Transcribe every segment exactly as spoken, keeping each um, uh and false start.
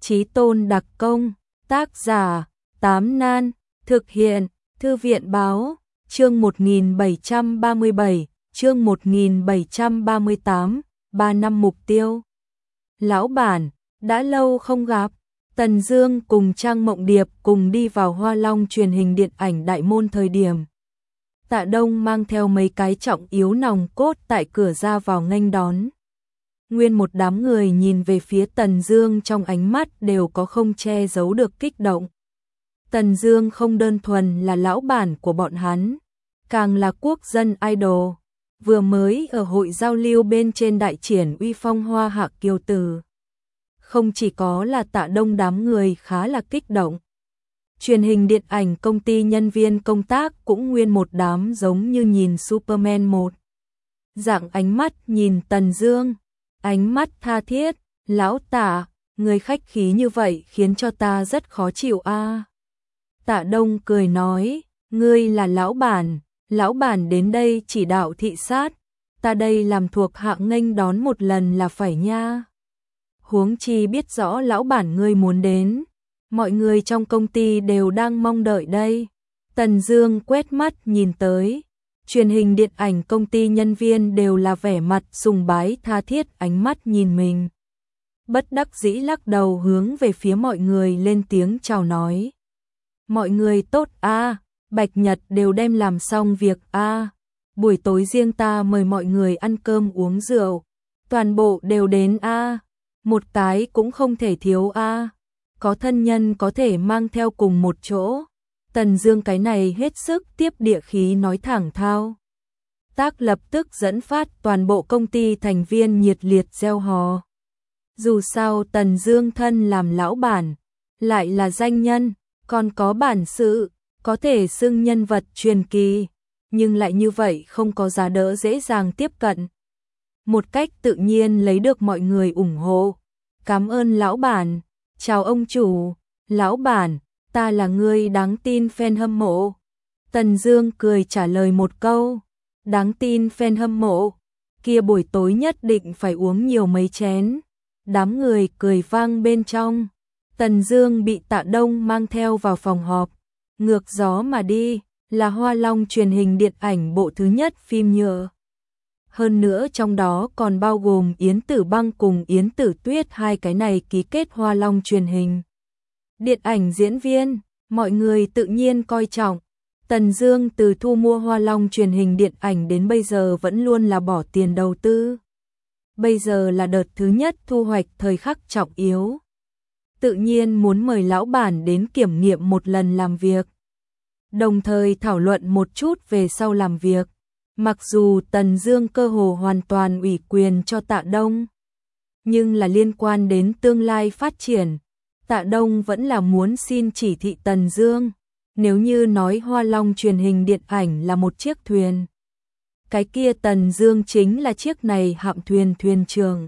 Chí Tôn đặc công, tác giả, Tám Nan, thực hiện, Thư viện báo, chương một nghìn bảy trăm ba mươi bảy, chương một nghìn bảy trăm ba mươi tám, ba năm mục tiêu. Lão bản, đã lâu không gặp, Tần Dương cùng Trang Mộng Điệp cùng đi vào Hoa Long truyền hình điện ảnh đại môn thời điểm. Tạ Đông mang theo mấy cái trọng yếu nòng cốt tại cửa ra vào nghênh đón. Nguyên một đám người nhìn về phía Tần Dương trong ánh mắt đều có không che giấu được kích động. Tần Dương không đơn thuần là lão bản của bọn hắn, càng là quốc dân idol, vừa mới ở hội giao lưu bên trên đại triển uy phong Hoa Hạ Kiều Tử. Không chỉ có là Tạ Đông đám người khá là kích động. Truyền hình điện ảnh công ty nhân viên công tác cũng nguyên một đám giống như nhìn Superman một. Dạng ánh mắt nhìn Tần Dương, ánh mắt tha thiết, lão Tạ, người khách khí như vậy khiến cho ta rất khó chịu a. À. Tạ Đông cười nói, ngươi là lão bản, lão bản đến đây chỉ đạo thị sát, ta đây làm thuộc hạ nghênh đón một lần là phải nha. Huống chi biết rõ lão bản ngươi muốn đến, mọi người trong công ty đều đang mong đợi đây. Tần Dương quét mắt nhìn tới, truyền hình điện ảnh công ty nhân viên đều là vẻ mặt sùng bái tha thiết ánh mắt nhìn mình. Bất đắc dĩ lắc đầu hướng về phía mọi người lên tiếng chào nói. Mọi người tốt a, à, Bạch Nhật đều đem làm xong việc a. À. Buổi tối riêng ta mời mọi người ăn cơm uống rượu, toàn bộ đều đến a. À. Một cái cũng không thể thiếu a. À. Có thân nhân có thể mang theo cùng một chỗ. Tần Dương cái này hết sức tiếp địa khí nói thẳng thao. Tác lập tức dẫn phát toàn bộ công ty thành viên nhiệt liệt reo hò. Dù sao Tần Dương thân làm lão bản, lại là danh nhân, còn có bản sự, có thể xưng nhân vật truyền kỳ, nhưng lại như vậy không có giá đỡ dễ dàng tiếp cận. Một cách tự nhiên lấy được mọi người ủng hộ. Cảm ơn lão bản, chào ông chủ, lão bản, ta là người đáng tin fan hâm mộ. Tần Dương cười trả lời một câu, đáng tin fan hâm mộ, kia buổi tối nhất định phải uống nhiều mấy chén. Đám người cười vang bên trong. Tần Dương bị Tạ Đông mang theo vào phòng họp, ngược gió mà đi, là Hoa Long truyền hình điện ảnh bộ thứ nhất phim nhựa. Hơn nữa trong đó còn bao gồm Yến Tử Băng cùng Yến Tử Tuyết hai cái này ký kết Hoa Long truyền hình. Điện ảnh diễn viên, mọi người tự nhiên coi trọng. Tần Dương từ thu mua Hoa Long truyền hình điện ảnh đến bây giờ vẫn luôn là bỏ tiền đầu tư. Bây giờ là đợt thứ nhất thu hoạch thời khắc trọng yếu. Tự nhiên muốn mời lão bản đến kiểm nghiệm một lần làm việc. Đồng thời thảo luận một chút về sau làm việc. Mặc dù Tần Dương cơ hồ hoàn toàn ủy quyền cho Tạ Đông, nhưng là liên quan đến tương lai phát triển, Tạ Đông vẫn là muốn xin chỉ thị Tần Dương. Nếu như nói Hoa Long truyền hình điện ảnh là một chiếc thuyền, cái kia Tần Dương chính là chiếc này hạm thuyền thuyền trưởng.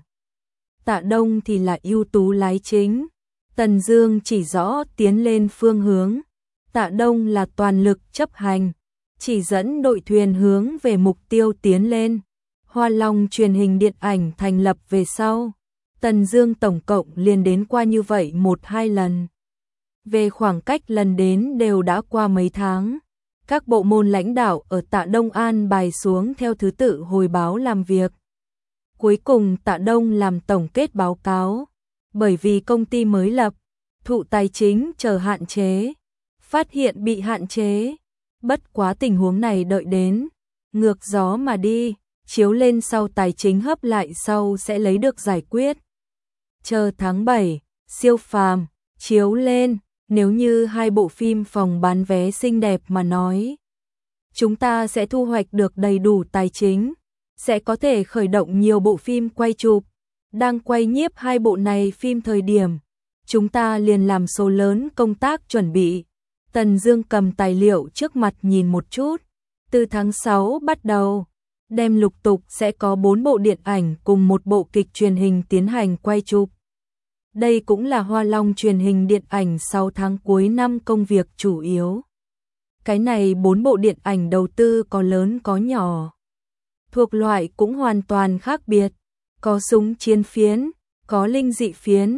Tạ Đông thì là ưu tú lái chính. Tần Dương chỉ rõ tiến lên phương hướng, Tạ Đông là toàn lực chấp hành, chỉ dẫn đội thuyền hướng về mục tiêu tiến lên. Hoa Long truyền hình điện ảnh thành lập về sau, Tần Dương tổng cộng liền đến qua như vậy một hai lần. Về khoảng cách lần đến đều đã qua mấy tháng. Các bộ môn lãnh đạo ở Tạ Đông an bài xuống theo thứ tự hồi báo làm việc. Cuối cùng Tạ Đông làm tổng kết báo cáo. Bởi vì công ty mới lập, thụ tài chính chờ hạn chế, phát hiện bị hạn chế. Bất quá tình huống này đợi đến, ngược gió mà đi, chiếu lên sau tài chính hấp lại sau sẽ lấy được giải quyết. Chờ tháng bảy, siêu phàm, chiếu lên, nếu như hai bộ phim phòng bán vé xinh đẹp mà nói. Chúng ta sẽ thu hoạch được đầy đủ tài chính, sẽ có thể khởi động nhiều bộ phim quay chụp. Đang quay nhiếp hai bộ này phim thời điểm, chúng ta liền làm số lớn công tác chuẩn bị. Tần Dương cầm tài liệu trước mặt nhìn một chút. Từ tháng sáu bắt đầu, đem lục tục sẽ có bốn bộ điện ảnh cùng một bộ kịch truyền hình tiến hành quay chụp. Đây cũng là Hoa Long truyền hình điện ảnh sáu tháng cuối năm công việc chủ yếu. Cái này bốn bộ điện ảnh đầu tư có lớn có nhỏ, thuộc loại cũng hoàn toàn khác biệt. Có súng chiến phiến, có linh dị phiến,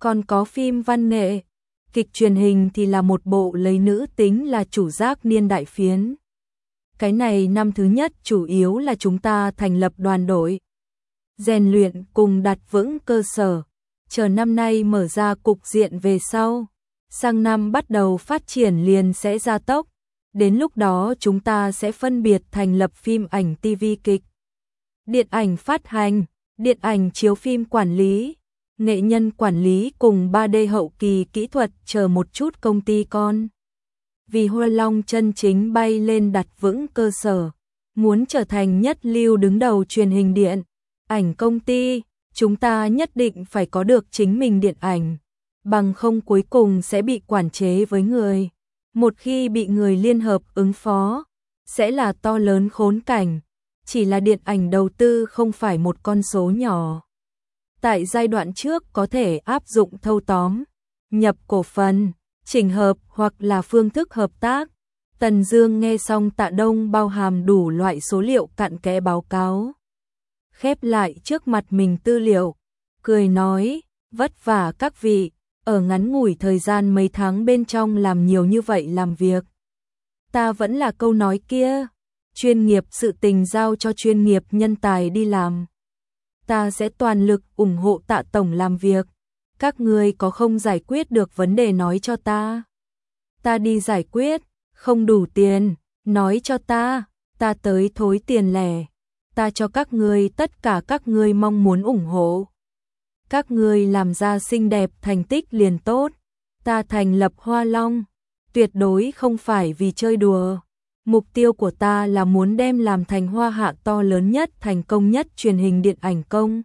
còn có phim văn nghệ, kịch truyền hình thì là một bộ lấy nữ tính là chủ giác niên đại phiến. Cái này năm thứ nhất chủ yếu là chúng ta thành lập đoàn đội, rèn luyện cùng đặt vững cơ sở, chờ năm nay mở ra cục diện về sau, sang năm bắt đầu phát triển liền sẽ gia tốc, đến lúc đó chúng ta sẽ phân biệt thành lập phim ảnh ti vi kịch, điện ảnh phát hành, điện ảnh chiếu phim quản lý, nghệ nhân quản lý cùng ba D hậu kỳ kỹ thuật chờ một chút công ty con. Vì Hoa Long chân chính bay lên đặt vững cơ sở, muốn trở thành nhất lưu đứng đầu truyền hình điện ảnh công ty, chúng ta nhất định phải có được chính mình điện ảnh, bằng không cuối cùng sẽ bị quản chế với người. Một khi bị người liên hợp ứng phó, sẽ là to lớn khốn cảnh, chỉ là điện ảnh đầu tư không phải một con số nhỏ. Tại giai đoạn trước có thể áp dụng thâu tóm, nhập cổ phần, chỉnh hợp hoặc là phương thức hợp tác. Tần Dương nghe xong Tạ Đông bao hàm đủ loại số liệu cặn kẽ báo cáo. Khép lại trước mặt mình tư liệu, cười nói, vất vả các vị, ở ngắn ngủi thời gian mấy tháng bên trong làm nhiều như vậy làm việc. Ta vẫn là câu nói kia, chuyên nghiệp sự tình giao cho chuyên nghiệp nhân tài đi làm. Ta sẽ toàn lực ủng hộ Tạ tổng làm việc. Các ngươi có không giải quyết được vấn đề nói cho ta. Ta đi giải quyết, không đủ tiền, nói cho ta, ta tới thối tiền lẻ. Ta cho các ngươi tất cả các ngươi mong muốn ủng hộ. Các ngươi làm ra xinh đẹp thành tích liền tốt. Ta thành lập Hoa Long, tuyệt đối không phải vì chơi đùa. Mục tiêu của ta là muốn đem làm thành Hoa Hạ to lớn nhất, thành công nhất truyền hình điện ảnh công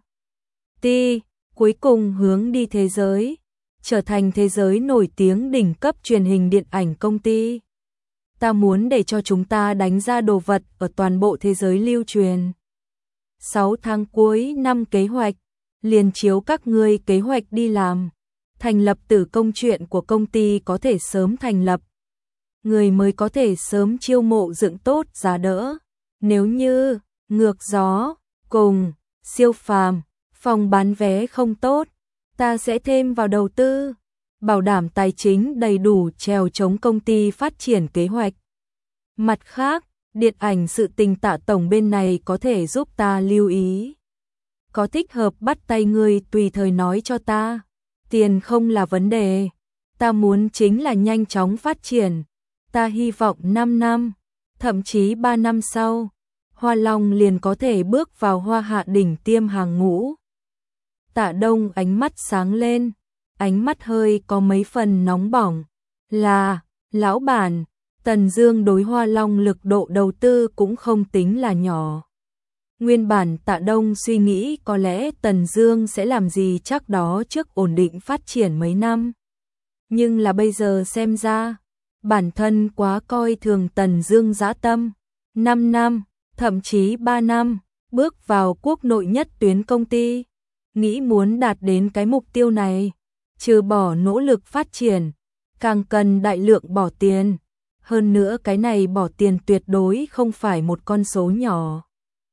ty, cuối cùng hướng đi thế giới, trở thành thế giới nổi tiếng đỉnh cấp truyền hình điện ảnh công ty. Ta muốn để cho chúng ta đánh ra đồ vật ở toàn bộ thế giới lưu truyền. sáu tháng cuối năm kế hoạch, liền chiếu các ngươi kế hoạch đi làm. Thành lập tử công chuyện của công ty có thể sớm thành lập. Người mới có thể sớm chiêu mộ dựng tốt giá đỡ. Nếu như, ngược gió, cùng, siêu phàm, phòng bán vé không tốt, ta sẽ thêm vào đầu tư, bảo đảm tài chính đầy đủ trèo chống công ty phát triển kế hoạch. Mặt khác, điện ảnh sự tình Tạ tổng bên này có thể giúp ta lưu ý. Có thích hợp bắt tay ngươi tùy thời nói cho ta. Tiền không là vấn đề, ta muốn chính là nhanh chóng phát triển. Ta hy vọng năm năm, thậm chí ba năm sau, Hoa Long liền có thể bước vào Hoa Hạ đỉnh tiêm hàng ngũ. Tạ Đông ánh mắt sáng lên, ánh mắt hơi có mấy phần nóng bỏng. Là, lão bản, Tần Dương đối Hoa Long lực độ đầu tư cũng không tính là nhỏ. Nguyên bản Tạ Đông suy nghĩ có lẽ Tần Dương sẽ làm gì chắc đó trước ổn định phát triển mấy năm. Nhưng là bây giờ xem ra, bản thân quá coi thường Tần Dương dã tâm. năm năm, thậm chí ba năm, bước vào quốc nội nhất tuyến công ty. Nghĩ muốn đạt đến cái mục tiêu này, trừ bỏ nỗ lực phát triển, càng cần đại lượng bỏ tiền. Hơn nữa cái này bỏ tiền tuyệt đối không phải một con số nhỏ.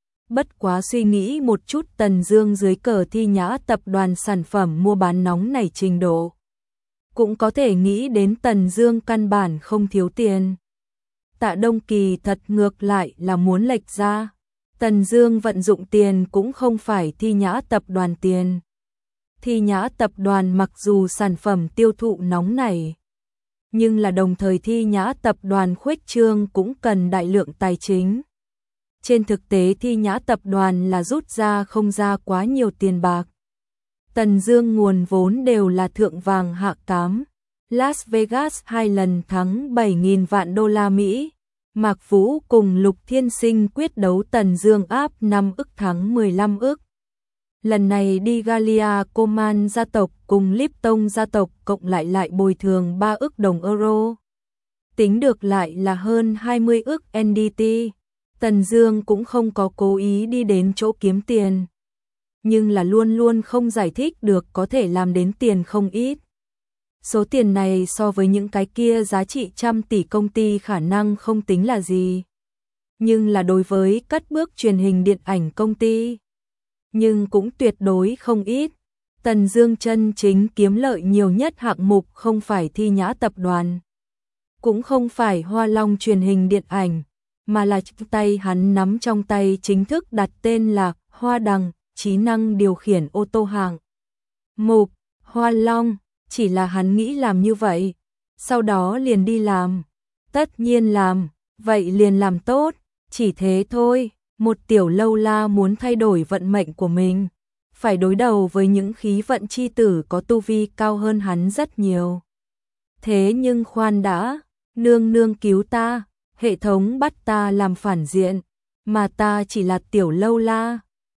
Bất quá suy nghĩ một chút Tần Dương dưới cờ Thi Nhã tập đoàn sản phẩm mua bán nóng này trình độ, cũng có thể nghĩ đến Tần Dương căn bản không thiếu tiền. Tạ Đông kỳ thật ngược lại là muốn lệch ra. Tần Dương vận dụng tiền cũng không phải Thi Nhã tập đoàn tiền. Thi Nhã tập đoàn mặc dù sản phẩm tiêu thụ nóng này, nhưng là đồng thời Thi Nhã tập đoàn khuếch trương cũng cần đại lượng tài chính. Trên thực tế Thi Nhã tập đoàn là rút ra không ra quá nhiều tiền bạc. Tần Dương nguồn vốn đều là thượng vàng hạ cám. Las Vegas hai lần thắng bảy nghìn vạn đô la Mỹ. Mạc Vũ cùng Lục Thiên Sinh quyết đấu Tần Dương áp năm ức thắng mười lăm ức. Lần này đi Galia Coman gia tộc cùng Lipton gia tộc cộng lại lại bồi thường ba ức đồng euro. Tính được lại là hơn hai mươi ức en đê tê. Tần Dương cũng không có cố ý đi đến chỗ kiếm tiền, nhưng là luôn luôn không giải thích được có thể làm đến tiền không ít. Số tiền này so với những cái kia giá trị trăm tỷ công ty khả năng không tính là gì, nhưng là đối với cất bước truyền hình điện ảnh công ty, nhưng cũng tuyệt đối không ít. Tần Dương chân chính kiếm lợi nhiều nhất hạng mục không phải Thi Nhã tập đoàn, cũng không phải Hoa Long truyền hình điện ảnh, mà là tay hắn nắm trong tay chính thức đặt tên là Hoa Đằng, trí năng điều khiển ô tô hạng mục Hoa Long, chỉ là hắn nghĩ làm như vậy, sau đó liền đi làm. Tất nhiên làm, vậy liền làm tốt, chỉ thế thôi. Một tiểu lâu la muốn thay đổi vận mệnh của mình, phải đối đầu với những khí vận chi tử có tu vi cao hơn hắn rất nhiều. Thế nhưng khoan đã, nương nương cứu ta, hệ thống bắt ta làm phản diện, mà ta chỉ là tiểu lâu la,